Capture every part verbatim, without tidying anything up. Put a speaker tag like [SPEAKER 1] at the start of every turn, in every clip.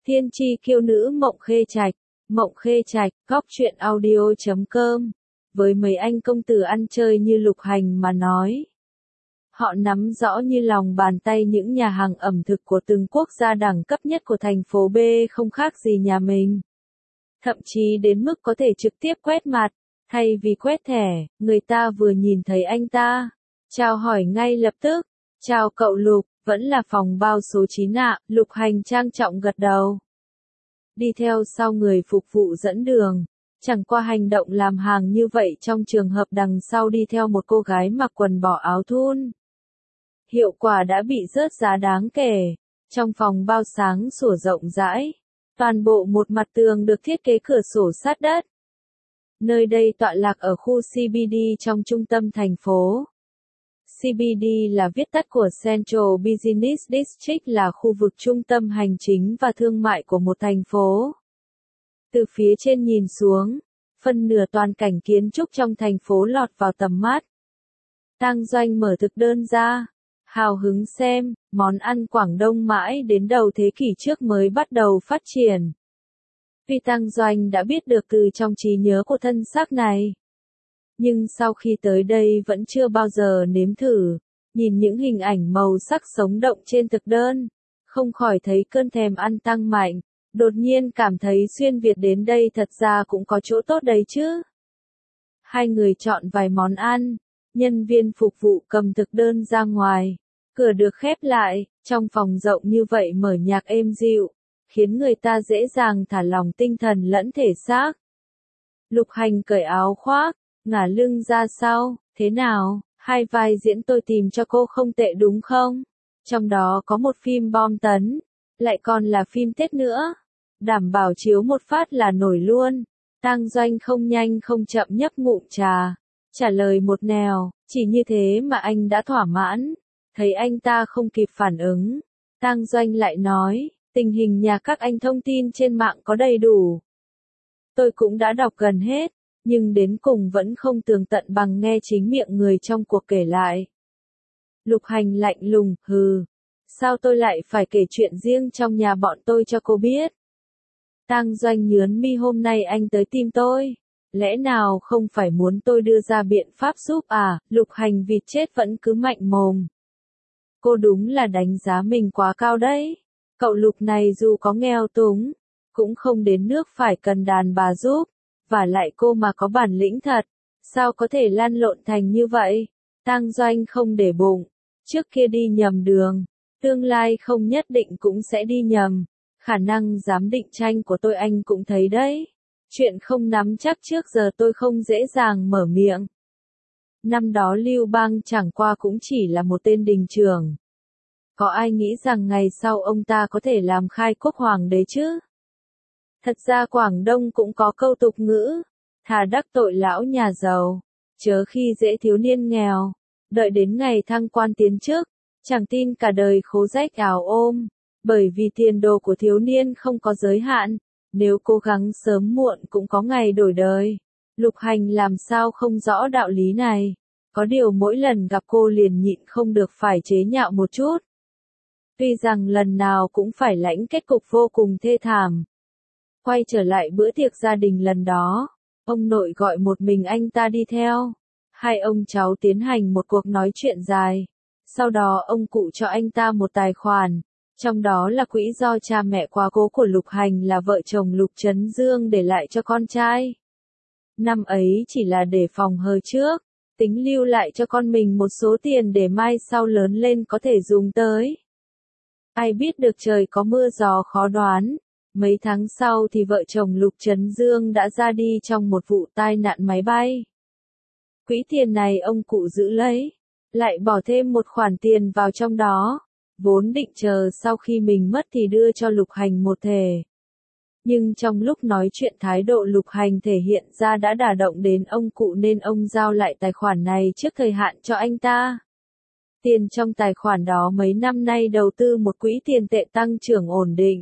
[SPEAKER 1] Tiên tri kiêu nữ Mộng Khê Trạch, Mộng Khê Trạch, góc truyện audio chấm com. Với mấy anh công tử ăn chơi như Lục Hành mà nói, họ nắm rõ như lòng bàn tay những nhà hàng ẩm thực của từng quốc gia đẳng cấp nhất của thành phố B không khác gì nhà mình. Thậm chí đến mức có thể trực tiếp quét mặt, thay vì quét thẻ, người ta vừa nhìn thấy anh ta, chào hỏi ngay lập tức, chào cậu Lục, vẫn là phòng bao số chín ạ, Lục Hành trang trọng gật đầu. Đi theo sau người phục vụ dẫn đường, chẳng qua hành động làm hàng như vậy trong trường hợp đằng sau đi theo một cô gái mặc quần bò áo thun. Hiệu quả đã bị rớt giá đáng kể, trong phòng bao sáng sủa rộng rãi, toàn bộ một mặt tường được thiết kế cửa sổ sát đất. Nơi đây tọa lạc ở khu xê bê đê trong trung tâm thành phố. xê bê đê là viết tắt của Central Business District, là khu vực trung tâm hành chính và thương mại của một thành phố. Từ phía trên nhìn xuống, phân nửa toàn cảnh kiến trúc trong thành phố lọt vào tầm mắt. Tang Doanh mở thực đơn ra, hào hứng xem, món ăn Quảng Đông mãi đến đầu thế kỷ trước mới bắt đầu phát triển. Vì Tang Doanh đã biết được từ trong trí nhớ của thân xác này. Nhưng sau khi tới đây vẫn chưa bao giờ nếm thử, nhìn những hình ảnh màu sắc sống động trên thực đơn, không khỏi thấy cơn thèm ăn tăng mạnh, đột nhiên cảm thấy xuyên Việt đến đây thật ra cũng có chỗ tốt đấy chứ. Hai người chọn vài món ăn, nhân viên phục vụ cầm thực đơn ra ngoài, cửa được khép lại, trong phòng rộng như vậy mở nhạc êm dịu, khiến người ta dễ dàng thả lỏng tinh thần lẫn thể xác. Lục Hành cởi áo khoác, ngả lưng ra sau, thế nào, hai vai diễn tôi tìm cho cô không tệ đúng không? Trong đó có một phim bom tấn, lại còn là phim Tết nữa. Đảm bảo chiếu một phát là nổi luôn. Tang Doanh không nhanh không chậm nhấp ngụm trà, trả lời một nèo, chỉ như thế mà anh đã thỏa mãn. Thấy anh ta không kịp phản ứng, Tang Doanh lại nói, tình hình nhà các anh thông tin trên mạng có đầy đủ. Tôi cũng đã đọc gần hết, nhưng đến cùng vẫn không tường tận bằng nghe chính miệng người trong cuộc kể lại. Lục Hành lạnh lùng, hừ, sao tôi lại phải kể chuyện riêng trong nhà bọn tôi cho cô biết? Tang Doanh nhướng mi, hôm nay anh tới tìm tôi, lẽ nào không phải muốn tôi đưa ra biện pháp giúp à? Lục Hành vịt chết vẫn cứ mạnh mồm. Cô đúng là đánh giá mình quá cao đấy. Cậu Lục này dù có nghèo túng, cũng không đến nước phải cần đàn bà giúp. Và lại cô mà có bản lĩnh thật, sao có thể lăn lộn thành như vậy? Tang Doanh không để bụng, trước kia đi nhầm đường, tương lai không nhất định cũng sẽ đi nhầm. Khả năng giám định tranh của tôi anh cũng thấy đấy. Chuyện không nắm chắc trước giờ tôi không dễ dàng mở miệng. Năm đó Lưu Bang chẳng qua cũng chỉ là một tên đình trưởng. Có ai nghĩ rằng ngày sau ông ta có thể làm khai quốc hoàng đế chứ? Thật ra Quảng Đông cũng có câu tục ngữ, thà đắc tội lão nhà giàu, chớ khi dễ thiếu niên nghèo, đợi đến ngày thăng quan tiến chức, chẳng tin cả đời khố rách áo ôm, bởi vì tiền đồ của thiếu niên không có giới hạn, nếu cố gắng sớm muộn cũng có ngày đổi đời. Lục Hành làm sao không rõ đạo lý này, có điều mỗi lần gặp cô liền nhịn không được phải chế nhạo một chút. Tuy rằng lần nào cũng phải lãnh kết cục vô cùng thê thảm. Quay trở lại bữa tiệc gia đình lần đó, ông nội gọi một mình anh ta đi theo. Hai ông cháu tiến hành một cuộc nói chuyện dài. Sau đó ông cụ cho anh ta một tài khoản, trong đó là quỹ do cha mẹ quá cố của Lục Hành là vợ chồng Lục Trấn Dương để lại cho con trai. Năm ấy chỉ là để phòng hờ trước, tính lưu lại cho con mình một số tiền để mai sau lớn lên có thể dùng tới. Ai biết được trời có mưa gió khó đoán. Mấy tháng sau thì vợ chồng Lục Trấn Dương đã ra đi trong một vụ tai nạn máy bay. Quỹ tiền này ông cụ giữ lấy, lại bỏ thêm một khoản tiền vào trong đó, vốn định chờ sau khi mình mất thì đưa cho Lục Hành một thể. Nhưng trong lúc nói chuyện thái độ Lục Hành thể hiện ra đã đả động đến ông cụ nên ông giao lại tài khoản này trước thời hạn cho anh ta. Tiền trong tài khoản đó mấy năm nay đầu tư một quỹ tiền tệ tăng trưởng ổn định.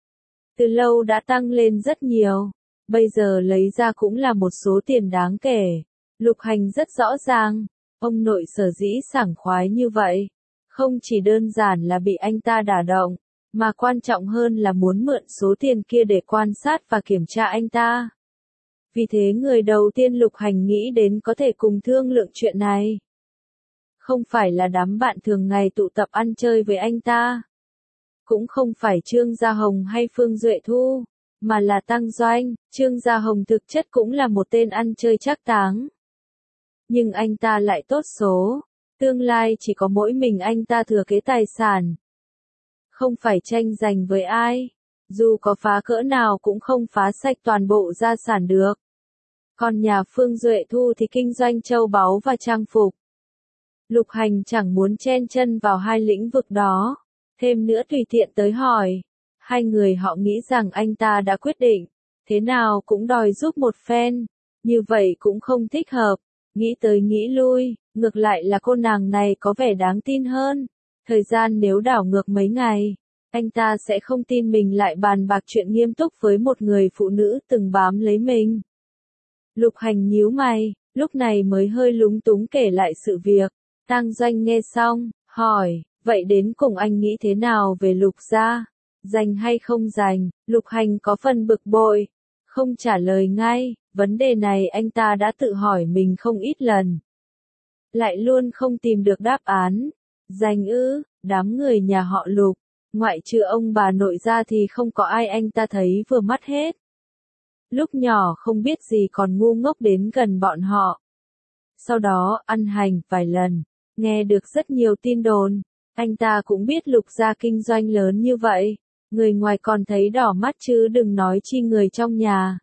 [SPEAKER 1] Từ lâu đã tăng lên rất nhiều, bây giờ lấy ra cũng là một số tiền đáng kể. Lục Hành rất rõ ràng, ông nội sở dĩ sảng khoái như vậy, không chỉ đơn giản là bị anh ta đả động, mà quan trọng hơn là muốn mượn số tiền kia để quan sát và kiểm tra anh ta. Vì thế người đầu tiên Lục Hành nghĩ đến có thể cùng thương lượng chuyện này. Không phải là đám bạn thường ngày tụ tập ăn chơi với anh ta. Cũng không phải Trương Gia Hồng hay Phương Duệ Thu, mà là Tăng Doanh. Trương Gia Hồng thực chất cũng là một tên ăn chơi trác táng. Nhưng anh ta lại tốt số, tương lai chỉ có mỗi mình anh ta thừa kế tài sản. Không phải tranh giành với ai, dù có phá cỡ nào cũng không phá sạch toàn bộ gia sản được. Còn nhà Phương Duệ Thu thì kinh doanh châu báu và trang phục. Lục Hành chẳng muốn chen chân vào hai lĩnh vực đó, thêm nữa tùy tiện tới hỏi. Hai người họ nghĩ rằng anh ta đã quyết định, thế nào cũng đòi giúp một phen, như vậy cũng không thích hợp. Nghĩ tới nghĩ lui, ngược lại là cô nàng này có vẻ đáng tin hơn. Thời gian nếu đảo ngược mấy ngày, anh ta sẽ không tin mình lại bàn bạc chuyện nghiêm túc với một người phụ nữ từng bám lấy mình. Lục Hành nhíu mày, lúc này mới hơi lúng túng kể lại sự việc. Tang Doanh nghe xong, hỏi, vậy đến cùng anh nghĩ thế nào về Lục gia? Dành hay không dành? Lục Hành có phần bực bội, không trả lời ngay. Vấn đề này anh ta đã tự hỏi mình không ít lần. Lại luôn không tìm được đáp án. Dành ư, đám người nhà họ Lục, ngoại trừ ông bà nội ra thì không có ai anh ta thấy vừa mắt hết. Lúc nhỏ không biết gì còn ngu ngốc đến gần bọn họ. Sau đó ăn hành vài lần, nghe được rất nhiều tin đồn. Anh ta cũng biết Lục gia kinh doanh lớn như vậy. Người ngoài còn thấy đỏ mắt chứ đừng nói chi người trong nhà.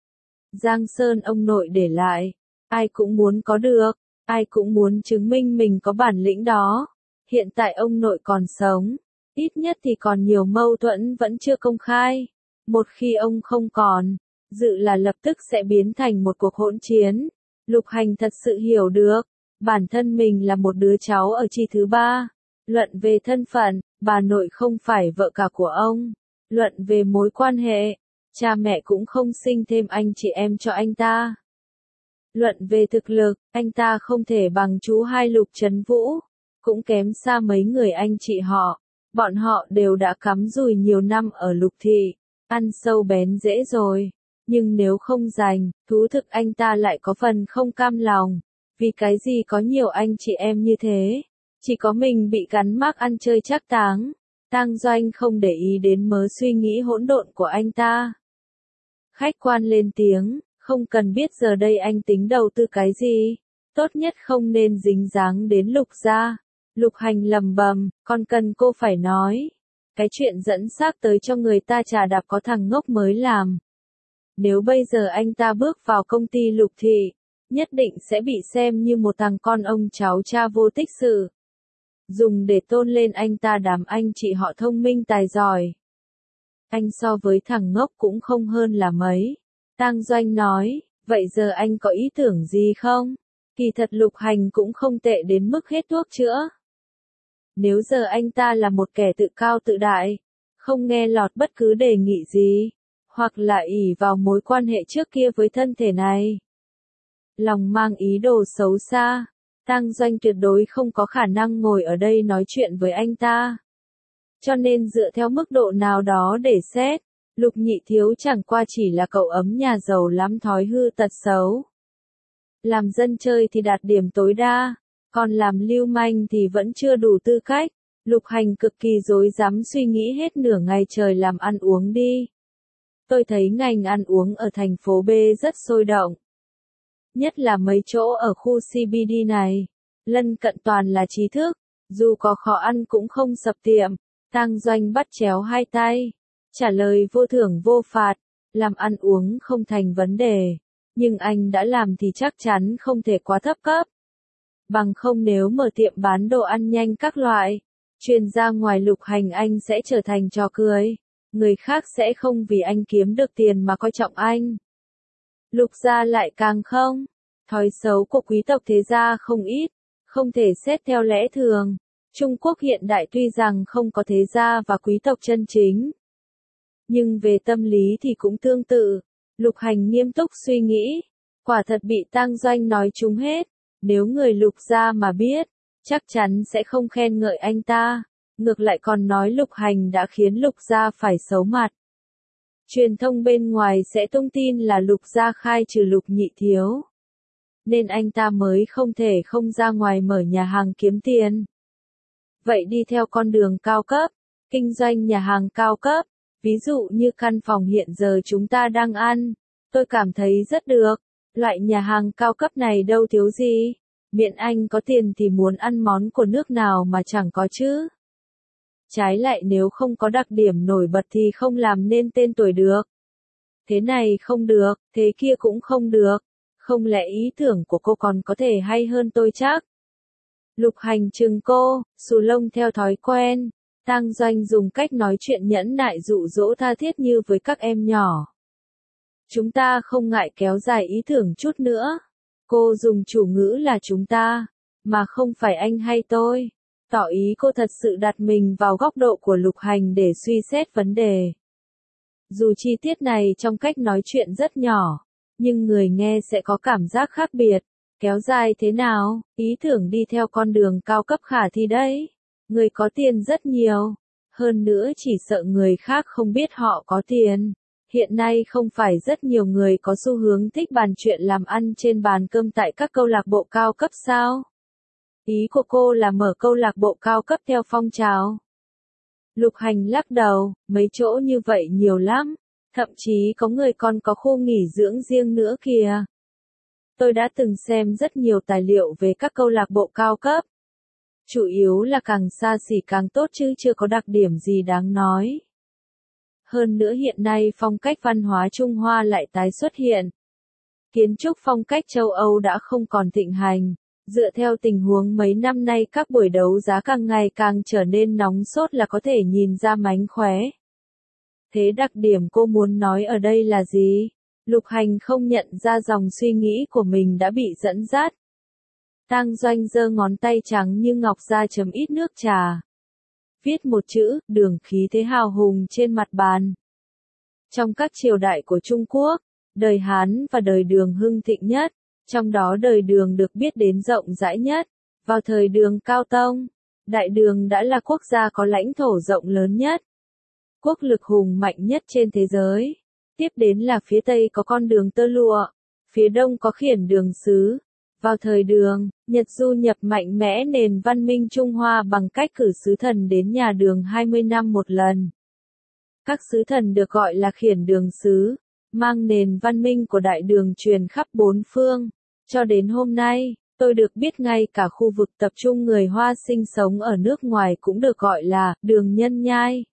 [SPEAKER 1] Giang sơn ông nội để lại, ai cũng muốn có được, ai cũng muốn chứng minh mình có bản lĩnh đó. Hiện tại ông nội còn sống, ít nhất thì còn nhiều mâu thuẫn vẫn chưa công khai. Một khi ông không còn, dự là lập tức sẽ biến thành một cuộc hỗn chiến. Lục Hành thật sự hiểu được, bản thân mình là một đứa cháu ở chi thứ ba. Luận về thân phận, bà nội không phải vợ cả của ông. Luận về mối quan hệ, cha mẹ cũng không sinh thêm anh chị em cho anh ta. Luận về thực lực, anh ta không thể bằng chú hai Lục Trấn Vũ, cũng kém xa mấy người anh chị họ. Bọn họ đều đã cắm rùi nhiều năm ở Lục thị, ăn sâu bén rễ rồi. Nhưng nếu không giành, thú thực anh ta lại có phần không cam lòng. Vì cái gì có nhiều anh chị em như thế, chỉ có mình bị gắn mác ăn chơi trác táng. Tang Doanh không để ý đến mớ suy nghĩ hỗn độn của anh ta. Khách quan lên tiếng, không cần biết giờ đây anh tính đầu tư cái gì. Tốt nhất không nên dính dáng đến Lục gia. Lục Hành lầm bầm, còn cần cô phải nói. Cái chuyện dẫn xác tới cho người ta trà đạp có thằng ngốc mới làm. Nếu bây giờ anh ta bước vào công ty Lục thị, nhất định sẽ bị xem như một thằng con ông cháu cha vô tích sự. Dùng để tôn lên anh ta đám anh chị họ thông minh tài giỏi. Anh so với thằng ngốc cũng không hơn là mấy. Tang Doanh nói, vậy giờ anh có ý tưởng gì không? Kỳ thật Lục Hành cũng không tệ đến mức hết thuốc chữa. Nếu giờ anh ta là một kẻ tự cao tự đại, không nghe lọt bất cứ đề nghị gì, hoặc là ỷ vào mối quan hệ trước kia với thân thể này, lòng mang ý đồ xấu xa, Tang Doanh tuyệt đối không có khả năng ngồi ở đây nói chuyện với anh ta. Cho nên dựa theo mức độ nào đó để xét, Lục Nhị Thiếu chẳng qua chỉ là cậu ấm nhà giàu lắm thói hư tật xấu. Làm dân chơi thì đạt điểm tối đa, còn làm lưu manh thì vẫn chưa đủ tư cách. Lục Hành cực kỳ rối rắm suy nghĩ hết nửa ngày trời làm ăn uống đi. Tôi thấy ngành ăn uống ở thành phố B rất sôi động. Nhất là mấy chỗ ở khu xê bê đê này. Lân cận toàn là trí thức, dù có khó ăn cũng không sập tiệm. Tang Doanh bắt chéo hai tay, trả lời vô thưởng vô phạt, làm ăn uống không thành vấn đề. Nhưng anh đã làm thì chắc chắn không thể quá thấp cấp. Bằng không nếu mở tiệm bán đồ ăn nhanh các loại, truyền ra ngoài Lục Hành anh sẽ trở thành trò cười. Người khác sẽ không vì anh kiếm được tiền mà coi trọng anh. Lục gia lại càng không. Thói xấu của quý tộc thế gia không ít, không thể xét theo lẽ thường. Trung Quốc hiện đại tuy rằng không có thế gia và quý tộc chân chính, nhưng về tâm lý thì cũng tương tự. Lục Hành nghiêm túc suy nghĩ, quả thật bị Tang Doanh nói trúng hết. Nếu người Lục gia mà biết, chắc chắn sẽ không khen ngợi anh ta. ngược lại còn nói Lục Hành đã khiến Lục gia phải xấu mặt. Truyền thông bên ngoài sẽ tung tin là Lục gia khai trừ Lục Nhị Thiếu. Nên anh ta mới không thể không ra ngoài mở nhà hàng kiếm tiền. Vậy đi theo con đường cao cấp, kinh doanh nhà hàng cao cấp, ví dụ như căn phòng hiện giờ chúng ta đang ăn, tôi cảm thấy rất được. Loại nhà hàng cao cấp này đâu thiếu gì, miễn anh có tiền thì muốn ăn món của nước nào mà chẳng có chứ. Trái lại nếu không có đặc điểm nổi bật thì không làm nên tên tuổi được. Thế này không được, thế kia cũng không được. Không lẽ ý tưởng của cô còn có thể hay hơn tôi chắc? Lục Hành trừng cô, xù lông theo thói quen. Tang Doanh dùng cách nói chuyện nhẫn nại dụ dỗ tha thiết như với các em nhỏ. Chúng ta không ngại kéo dài ý tưởng chút nữa. Cô dùng chủ ngữ là chúng ta, mà không phải anh hay tôi. Tỏ ý cô thật sự đặt mình vào góc độ của Lục Hành để suy xét vấn đề. Dù chi tiết này trong cách nói chuyện rất nhỏ, nhưng người nghe sẽ có cảm giác khác biệt. Kéo dài thế nào, ý tưởng đi theo con đường cao cấp khả thi đấy. Người có tiền rất nhiều. Hơn nữa chỉ sợ người khác không biết họ có tiền. Hiện nay không phải rất nhiều người có xu hướng thích bàn chuyện làm ăn trên bàn cơm tại các câu lạc bộ cao cấp sao? Ý của cô là mở câu lạc bộ cao cấp theo phong trào. Lục Hành lắc đầu, mấy chỗ như vậy nhiều lắm. Thậm chí có người còn có khu nghỉ dưỡng riêng nữa kìa. Tôi đã từng xem rất nhiều tài liệu về các câu lạc bộ cao cấp. Chủ yếu là càng xa xỉ càng tốt chứ chưa có đặc điểm gì đáng nói. Hơn nữa hiện nay phong cách văn hóa Trung Hoa lại tái xuất hiện. Kiến trúc phong cách châu Âu đã không còn thịnh hành. Dựa theo tình huống mấy năm nay các buổi đấu giá càng ngày càng trở nên nóng sốt là có thể nhìn ra mánh khóe. Thế đặc điểm cô muốn nói ở đây là gì? Lục Hành không nhận ra dòng suy nghĩ của mình đã bị dẫn dắt. Tang Doanh giơ ngón tay trắng như ngọc ra chấm ít nước trà. Viết một chữ, đường khí thế hào hùng trên mặt bàn. Trong các triều đại của Trung Quốc, đời Hán và đời Đường hưng thịnh nhất, trong đó đời Đường được biết đến rộng rãi nhất. Vào thời Đường Cao Tông, Đại Đường đã là quốc gia có lãnh thổ rộng lớn nhất. Quốc lực hùng mạnh nhất trên thế giới. Tiếp đến là phía Tây có con đường tơ lụa, phía Đông có khiển đường sứ. Vào thời Đường, Nhật du nhập mạnh mẽ nền văn minh Trung Hoa bằng cách cử sứ thần đến nhà Đường hai mươi năm một lần. Các sứ thần được gọi là khiển đường sứ, mang nền văn minh của Đại Đường truyền khắp bốn phương. Cho đến hôm nay, tôi được biết ngay cả khu vực tập trung người Hoa sinh sống ở nước ngoài cũng được gọi là Đường Nhân Nhai.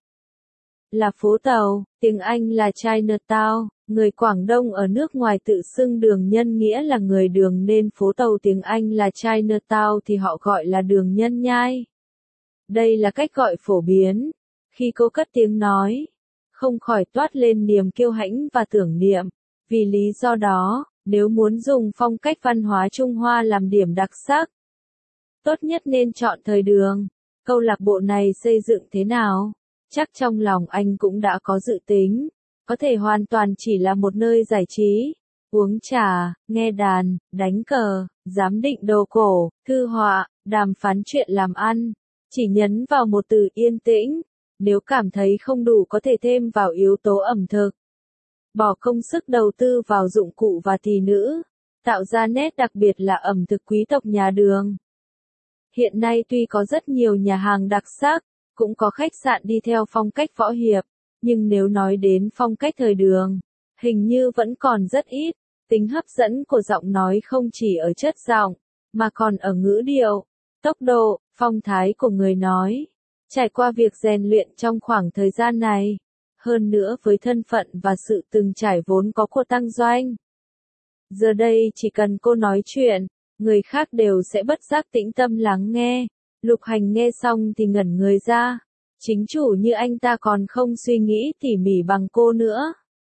[SPEAKER 1] Là phố tàu, tiếng Anh là Chinatown, người Quảng Đông ở nước ngoài tự xưng Đường Nhân nghĩa là người Đường nên phố tàu tiếng Anh là Chinatown thì họ gọi là Đường Nhân Nhai. Đây là cách gọi phổ biến. Khi cô cất tiếng nói, không khỏi toát lên niềm kiêu hãnh và tưởng niệm. Vì lý do đó, nếu muốn dùng phong cách văn hóa Trung Hoa làm điểm đặc sắc, tốt nhất nên chọn thời Đường. Câu lạc bộ này xây dựng thế nào? Chắc trong lòng anh cũng đã có dự tính. Có thể hoàn toàn chỉ là một nơi giải trí, uống trà, nghe đàn, đánh cờ, giám định đồ cổ, thư họa, đàm phán chuyện làm ăn. Chỉ nhấn vào một từ yên tĩnh. Nếu cảm thấy không đủ có thể thêm vào yếu tố ẩm thực. Bỏ công sức đầu tư vào dụng cụ và thị nữ. Tạo ra nét đặc biệt là ẩm thực quý tộc nhà Đường. Hiện nay tuy có rất nhiều nhà hàng đặc sắc, cũng có khách sạn đi theo phong cách võ hiệp, nhưng nếu nói đến phong cách thời Đường, hình như vẫn còn rất ít. Tính hấp dẫn của giọng nói không chỉ ở chất giọng, mà còn ở ngữ điệu, tốc độ, phong thái của người nói. Trải qua việc rèn luyện trong khoảng thời gian này, hơn nữa với thân phận và sự từng trải vốn có của Tang Doanh. Giờ đây chỉ cần cô nói chuyện, người khác đều sẽ bất giác tĩnh tâm lắng nghe. Lục Hành nghe xong thì ngẩn người ra. Chính chủ như anh ta còn không suy nghĩ tỉ mỉ bằng cô nữa.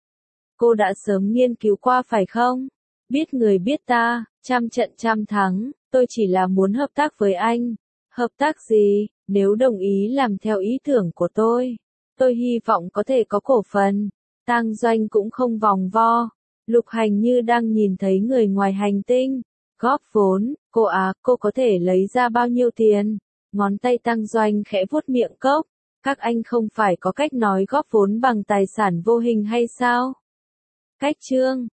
[SPEAKER 1] Cô đã sớm nghiên cứu qua phải không? Biết người biết ta, trăm trận trăm thắng, tôi chỉ là muốn hợp tác với anh. Hợp tác gì? Nếu đồng ý làm theo ý tưởng của tôi, tôi hy vọng có thể có cổ phần. Tang Doanh cũng không vòng vo. Lục Hành như đang nhìn thấy người ngoài hành tinh. Góp vốn, cô à, cô có thể lấy ra bao nhiêu tiền? Ngón tay Tăng Doanh khẽ vuốt miệng cốc. Các anh không phải có cách nói góp vốn bằng tài sản vô hình hay sao? Cách chương